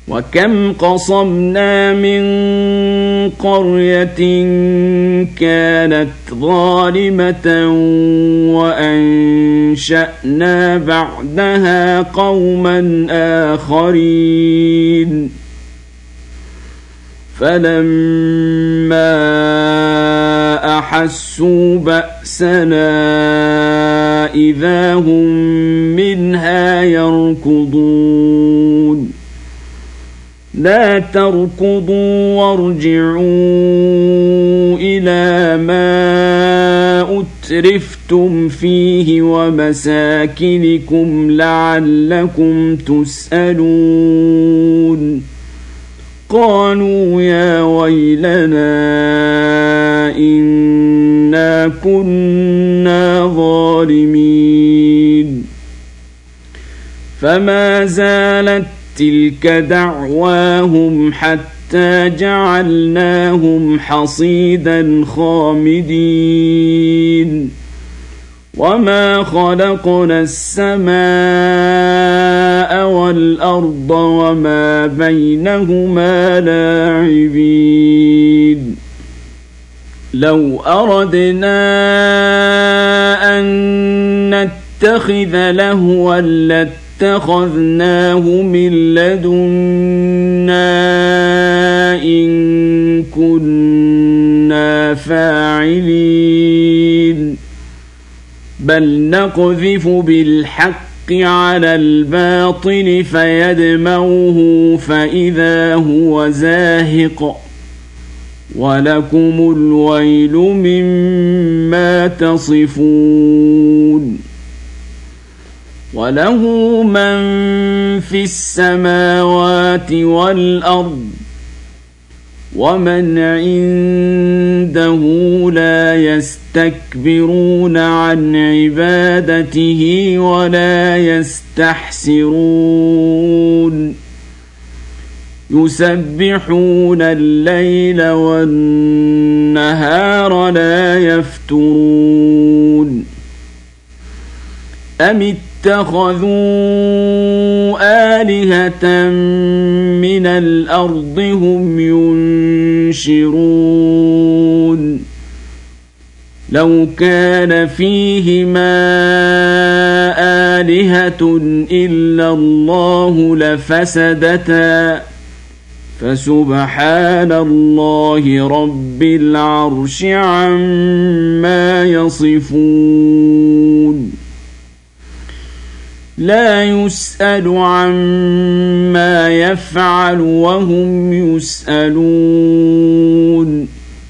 وكم قصمنا من قرية كانت ظالمة وأنشأنا بعدها قوما آخرين فلما أحسوا بأسنا إذا هم منها يركضون لا تركضوا وارجعوا إلى ما أترفتم فيه ومساكنكم لعلكم تسألون قالوا يا ويلنا إنا كنا ظالمين فما زالت تلك دعواهم حتى جعلناهم حصيدا خامدين وما خلقنا السماء والأرض وما بينهما لاعبين لو أردنا أن نتخذ لهوا لاتخذناه من لدنا إن كنا فاعلين بل نقذف بالحق على الباطل فيدمغه فإذا هو زاهق ولكم الويل مما تصفون وله من في السماوات والأرض ومن عنده لا يستكبرون عن عبادته ولا يستحسرون يسبحون الليل والنهار لا يفترون أم اتخذوا آلهة من الأرض هم ينشرون لو كان فيهما آلهة إلا الله لفسدتا فسبحان الله رب العرش عما يصفون لا يسأل عما يفعل وهم يسألون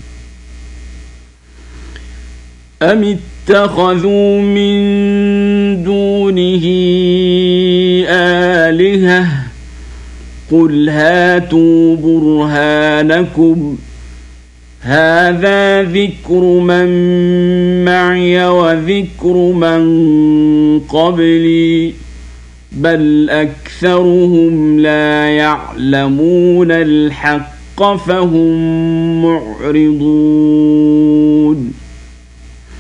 أم اتخذوا من دونه آلهة قل هاتوا برهانكم هذا ذكر من معي وذكر من قبلي بل أكثرهم لا يعلمون الحق فهم معرضون